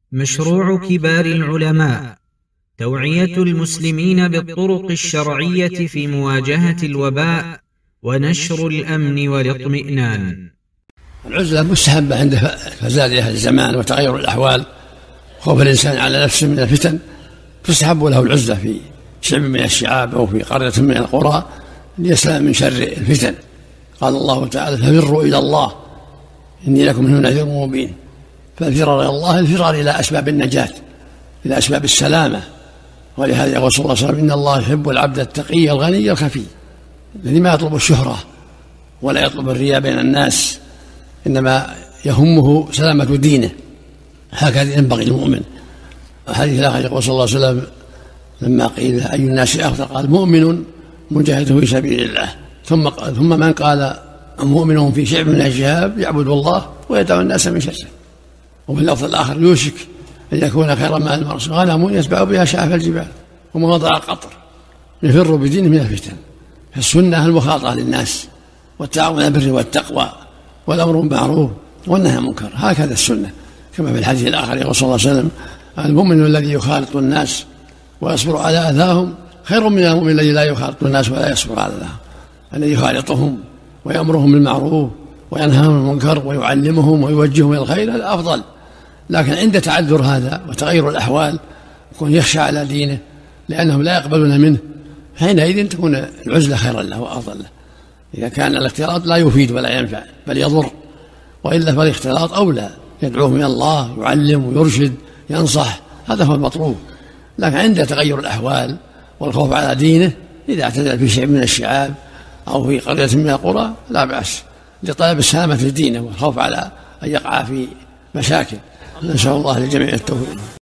مشروع كبار العلماء توعية المسلمين بالطرق الشرعية في مواجهة الوباء ونشر الأمن والاطمئنان. العزلة مستحبة عند فساد أهل الزمان وتغير الأحوال، خوف الإنسان على نفسه من الفتن، تستحب له العزلة في شعب من الشعاب أو في قرية من القرى ليسلم من شر الفتن. قال الله تعالى: ففروا إلى الله إني لكم منه نذير مبين. فالفرار إلى الله الفرار إلى أسباب النجاة، إلى أسباب السلامة. ولهذا يقول صلى الله عليه وسلم: إن الله يحب العبد التقي الغني الخفي الذي ما يطلب الشهرة ولا يطلب الرياء بين الناس، إنما يهمه سلامة دينه. هكذا ينبغي المؤمن. الحديث الآخر يقول صلى الله عليه وسلم لما قيل أي الناس أفضل قال: مؤمن مجاهد في سبيل الله. ثم من قال: مؤمن في شعب من الشعاب يعبد الله ويدعو الناس من شره. وفي اللفظ الآخر: يوشك أن يكون خير ما المرء غنم يتبع بها شعف الجبال ومواضع القطر يفر بدينه من الفتن. فالسنة المخاطرة للناس والتعاون على البر والتقوى والأمر بالمعروف والنهي عن المنكر، هكذا السنة. كما في الحديث الآخر يقول صلى الله عليه وسلم: المؤمن الذي يخالط الناس ويصبر على أذاهم خير من المؤمن الذي لا يخالط الناس ولا يصبر على أذاهم. الذي يخالطهم ويأمرهم بالمعروف وينهاهم عن المنكر ويعلمهم ويوجههم إلى الخير هذا أفضل. لكن عند تعذر هذا وتغير الأحوال يكون يخشى على دينه لأنهم لا يقبلون منه، حينئذ تكون العزلة خيرا له وأفضل له. إذا كان الاختلاط لا يفيد ولا ينفع بل يضر، وإلا فالاختلاط أولى، يدعوهم إلى الله، يعلم ويرشد ينصح، هذا هو المطلوب. لكن عند تغير الأحوال والخوف على دينه إذا اعتزل في شيء من الشعاب أو في قرية من القرى لا بأس، لطلب السلامة في دينه والخوف على أن يقع في مشاكل. نسأل الله للجميع التوفيق.